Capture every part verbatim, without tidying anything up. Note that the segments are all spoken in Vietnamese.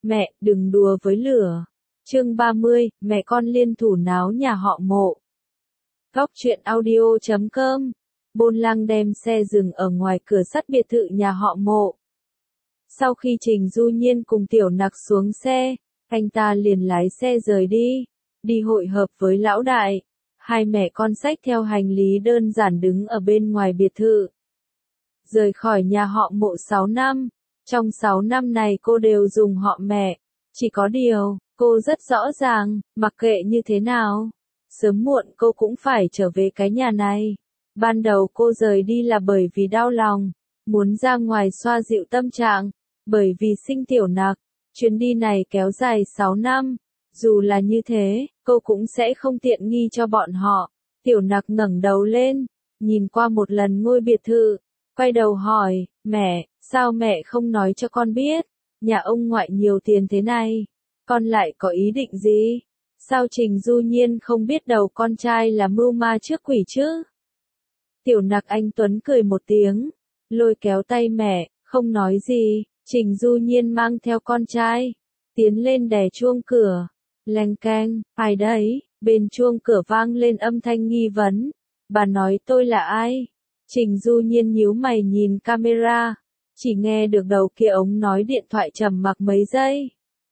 Mẹ, đừng đùa với lửa. Chương ba mươi, mẹ con liên thủ náo nhà họ Mộ. Góc truyện audio chấm com. Bôn Lang đem xe dừng ở ngoài cửa sắt biệt thự nhà họ Mộ. Sau khi Trình Du Nhiên cùng Tiểu Nặc xuống xe, anh ta liền lái xe rời đi, đi hội hợp với lão đại. Hai mẹ con xách theo hành lý đơn giản đứng ở bên ngoài biệt thự. Rời khỏi nhà họ Mộ sáu năm, trong sáu năm này cô đều dùng họ mẹ, chỉ có điều, cô rất rõ ràng, mặc kệ như thế nào, sớm muộn cô cũng phải trở về cái nhà này. Ban đầu cô rời đi là bởi vì đau lòng, muốn ra ngoài xoa dịu tâm trạng, bởi vì sinh Tiểu Nặc. Chuyến đi này kéo dài sáu năm, dù là như thế, cô cũng sẽ không tiện nghi cho bọn họ. Tiểu Nặc ngẩng đầu lên, nhìn qua một lần ngôi biệt thự, quay đầu hỏi, mẹ, sao mẹ không nói cho con biết, nhà ông ngoại nhiều tiền thế này, con lại có ý định gì? Sao Trình Du Nhiên không biết đầu con trai là mưu ma trước quỷ chứ? Tiểu Nặc anh Tuấn cười một tiếng, lôi kéo tay mẹ, không nói gì. Trình Du Nhiên mang theo con trai, tiến lên đè chuông cửa. Leng keng, ai đấy? Bên chuông cửa vang lên âm thanh nghi vấn. Bà nói tôi là ai? Trình Du Nhiên nhíu mày nhìn camera, chỉ nghe được đầu kia ống nói điện thoại trầm mặc mấy giây.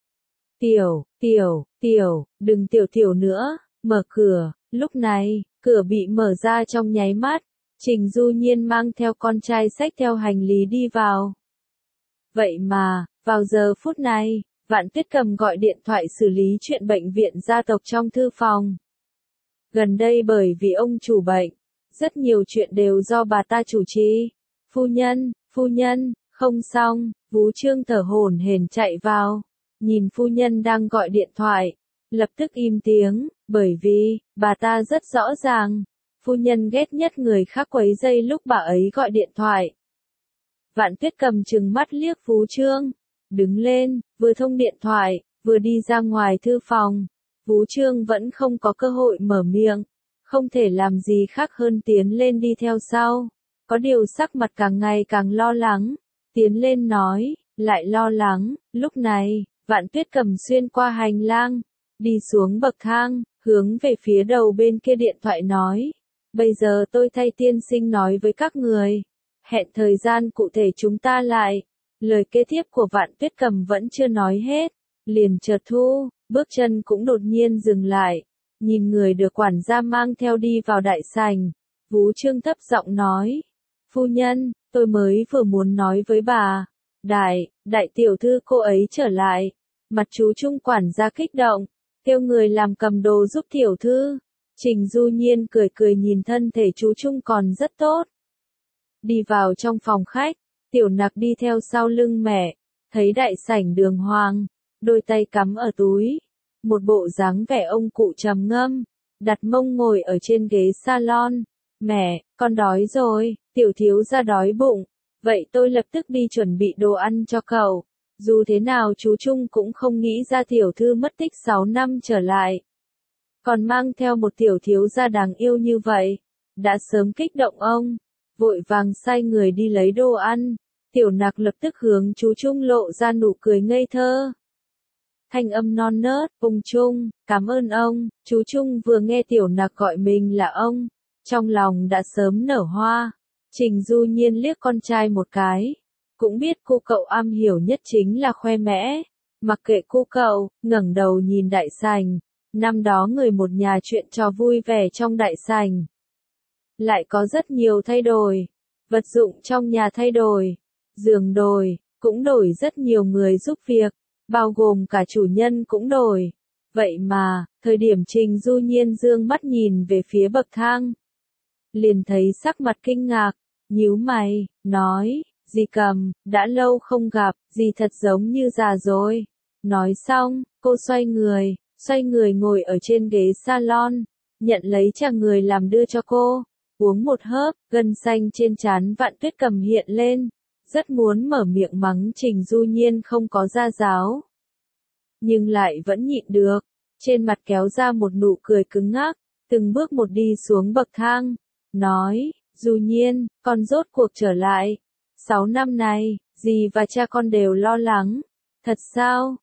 Tiểu, tiểu, tiểu, đừng tiểu tiểu nữa, mở cửa. Lúc này, cửa bị mở ra trong nháy mắt. Trình Du Nhiên mang theo con trai xách theo hành lý đi vào. Vậy mà, vào giờ phút này, Vạn Tuyết Cầm gọi điện thoại xử lý chuyện bệnh viện gia tộc trong thư phòng. Gần đây bởi vì ông chủ bệnh, rất nhiều chuyện đều do bà ta chủ trì. Phu nhân, phu nhân, không xong, Vú Trương thở hổn hển chạy vào, nhìn phu nhân đang gọi điện thoại, lập tức im tiếng, bởi vì, bà ta rất rõ ràng, phu nhân ghét nhất người khác quấy rầy lúc bà ấy gọi điện thoại. Vạn Tuyết Cầm trừng mắt liếc Vú Trương, đứng lên, vừa thông điện thoại, vừa đi ra ngoài thư phòng. Vú Trương vẫn không có cơ hội mở miệng, không thể làm gì khác hơn tiến lên đi theo sau. Có điều sắc mặt càng ngày càng lo lắng, tiến lên nói, lại lo lắng. Lúc này, Vạn Tuyết Cầm xuyên qua hành lang, đi xuống bậc thang, hướng về phía đầu bên kia điện thoại nói, bây giờ tôi thay tiên sinh nói với các người. Hẹn thời gian cụ thể chúng ta lại. Lời kế tiếp của Vạn Tuyết Cầm vẫn chưa nói hết, liền chợt thu, bước chân cũng đột nhiên dừng lại, nhìn người được quản gia mang theo đi vào đại sảnh. Vú Trương thấp giọng nói, phu nhân, tôi mới vừa muốn nói với bà, đại, đại tiểu thư cô ấy trở lại. Mặt chú Trung quản gia kích động, kêu người làm cầm đồ giúp tiểu thư. Trình Du Nhiên cười cười nhìn thân thể chú Trung còn rất tốt. Đi vào trong phòng khách, Tiểu Nặc đi theo sau lưng mẹ, thấy đại sảnh đường hoàng, đôi tay cắm ở túi, một bộ dáng vẻ ông cụ trầm ngâm, đặt mông ngồi ở trên ghế salon. Mẹ, con đói rồi, tiểu thiếu gia đói bụng, vậy tôi lập tức đi chuẩn bị đồ ăn cho cậu. Dù thế nào chú Trung cũng không nghĩ ra tiểu thư mất tích sáu năm trở lại, còn mang theo một tiểu thiếu gia đáng yêu như vậy, đã sớm kích động ông. Vội vàng sai người đi lấy đồ ăn, Tiểu Nặc lập tức hướng chú Trung lộ ra nụ cười ngây thơ. Thanh âm non nớt, ông Trung, cảm ơn ông. Chú Trung vừa nghe Tiểu Nặc gọi mình là ông, trong lòng đã sớm nở hoa. Trình Du Nhiên liếc con trai một cái, cũng biết cô cậu am hiểu nhất chính là khoe mẽ. Mặc kệ cô cậu, ngẩng đầu nhìn đại sảnh, năm đó người một nhà chuyện trò vui vẻ trong đại sảnh. Lại có rất nhiều thay đổi, vật dụng trong nhà thay đổi, giường đổi, cũng đổi rất nhiều người giúp việc, bao gồm cả chủ nhân cũng đổi. Vậy mà, thời điểm Trình Du Nhiên dương mắt nhìn về phía bậc thang, liền thấy sắc mặt kinh ngạc, nhíu mày, nói, dì Cầm, đã lâu không gặp, dì thật giống như già rồi. Nói xong, cô xoay người, xoay người ngồi ở trên ghế salon, nhận lấy trà người làm đưa cho cô. Uống một hớp, gân xanh trên trán Vạn Tuyết Cầm hiện lên, rất muốn mở miệng mắng Trình Du Nhiên không có gia giáo, nhưng lại vẫn nhịn được, trên mặt kéo ra một nụ cười cứng ngắc, từng bước một đi xuống bậc thang, nói, Du Nhiên, con rốt cuộc trở lại. Sáu năm này, dì và cha con đều lo lắng. Thật sao?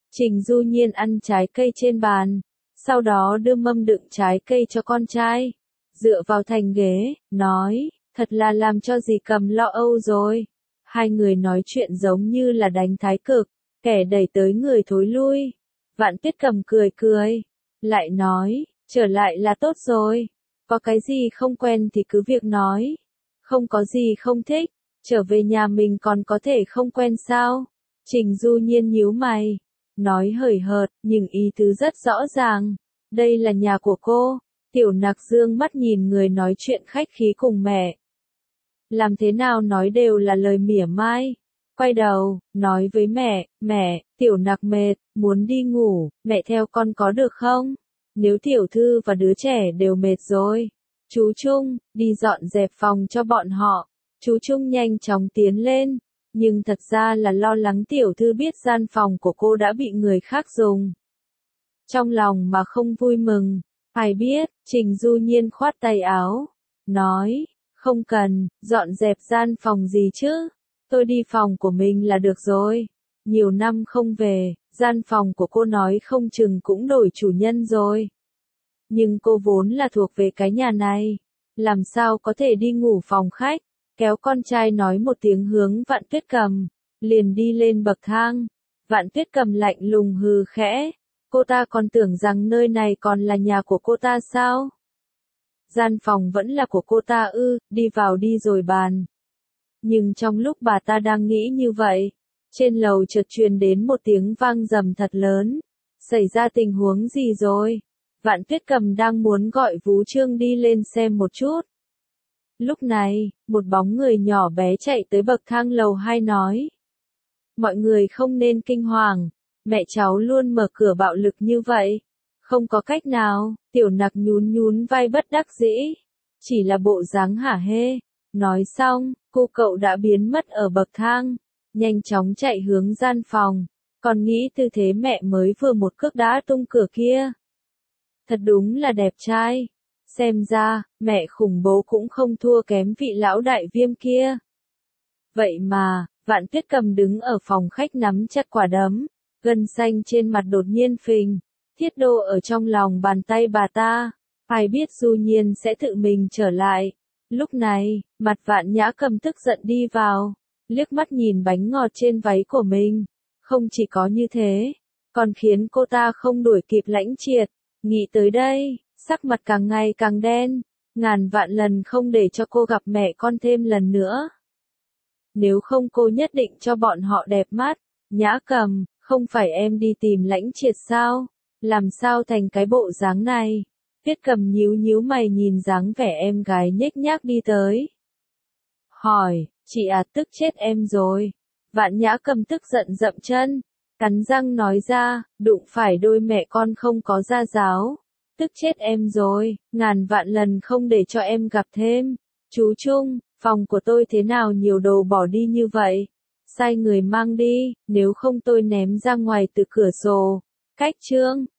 Trình Du Nhiên ăn trái cây trên bàn, sau đó đưa mâm đựng trái cây cho con trai, dựa vào thành ghế, nói, thật là làm cho dì Cầm lo âu rồi. Hai người nói chuyện giống như là đánh thái cực, kẻ đẩy tới người thối lui. Vạn Tuyết Cầm cười cười, lại nói, trở lại là tốt rồi, có cái gì không quen thì cứ việc nói, không có gì không thích, trở về nhà mình còn có thể không quen sao? Trình Du Nhiên nhíu mày, nói hời hợt, nhưng ý tứ rất rõ ràng, đây là nhà của cô. Tiểu Nặc dương mắt nhìn người nói chuyện khách khí cùng mẹ. Làm thế nào nói đều là lời mỉa mai. Quay đầu, nói với mẹ, mẹ, Tiểu Nặc mệt, muốn đi ngủ, mẹ theo con có được không? Nếu tiểu thư và đứa trẻ đều mệt rồi, chú Trung, đi dọn dẹp phòng cho bọn họ. Chú Trung nhanh chóng tiến lên, nhưng thật ra là lo lắng tiểu thư biết gian phòng của cô đã bị người khác dùng. Trong lòng mà không vui mừng, ai biết, Trình Du Nhiên khoát tay áo, nói, không cần, dọn dẹp gian phòng gì chứ, tôi đi phòng của mình là được rồi. Nhiều năm không về, gian phòng của cô nói không chừng cũng đổi chủ nhân rồi. Nhưng cô vốn là thuộc về cái nhà này, làm sao có thể đi ngủ phòng khách, kéo con trai nói một tiếng hướng Vạn Tuyết Cầm, liền đi lên bậc thang. Vạn Tuyết Cầm lạnh lùng hừ khẽ, cô ta còn tưởng rằng nơi này còn là nhà của cô ta sao? Gian phòng vẫn là của cô ta ư, đi vào đi rồi bàn. Nhưng trong lúc bà ta đang nghĩ như vậy, trên lầu chợt truyền đến một tiếng vang rầm thật lớn. Xảy ra tình huống gì rồi? Vạn Tuyết Cầm đang muốn gọi Vú Trương đi lên xem một chút. Lúc này, một bóng người nhỏ bé chạy tới bậc thang lầu hai nói. Mọi người không nên kinh hoàng, mẹ cháu luôn mở cửa bạo lực như vậy. Không có cách nào, Tiểu Nặc nhún nhún vai bất đắc dĩ. Chỉ là bộ dáng hả hê. Nói xong, cô cậu đã biến mất ở bậc thang, nhanh chóng chạy hướng gian phòng, còn nghĩ tư thế mẹ mới vừa một cước đã tung cửa kia. Thật đúng là đẹp trai. Xem ra, mẹ khủng bố cũng không thua kém vị lão đại viêm kia. Vậy mà, Vạn Tuyết Cầm đứng ở phòng khách nắm chặt quả đấm, gân xanh trên mặt đột nhiên phình, thiết đô ở trong lòng bàn tay bà ta. Ai biết Du Nhiên sẽ tự mình trở lại. Lúc này, mặt Vạn Nhã Cầm tức giận đi vào, liếc mắt nhìn bánh ngọt trên váy của mình. Không chỉ có như thế, còn khiến cô ta không đuổi kịp Lãnh Triệt. Nghĩ tới đây, sắc mặt càng ngày càng đen, ngàn vạn lần không để cho cô gặp mẹ con thêm lần nữa. Nếu không cô nhất định cho bọn họ đẹp mắt. Nhã Cầm, không phải em đi tìm Lãnh Triệt sao? Làm sao thành cái bộ dáng này? Tuyết Cầm nhíu nhíu mày nhìn dáng vẻ em gái nhếch nhác đi tới. Hỏi, chị à, tức chết em rồi. Vạn Nhã Cầm tức giận dậm chân, cắn răng nói ra, đụng phải đôi mẹ con không có gia giáo. Tức chết em rồi, ngàn vạn lần không để cho em gặp thêm. Chú Trung, phòng của tôi thế nào nhiều đồ bỏ đi như vậy? Sai người mang đi, nếu không tôi ném ra ngoài từ cửa sổ. Cách chương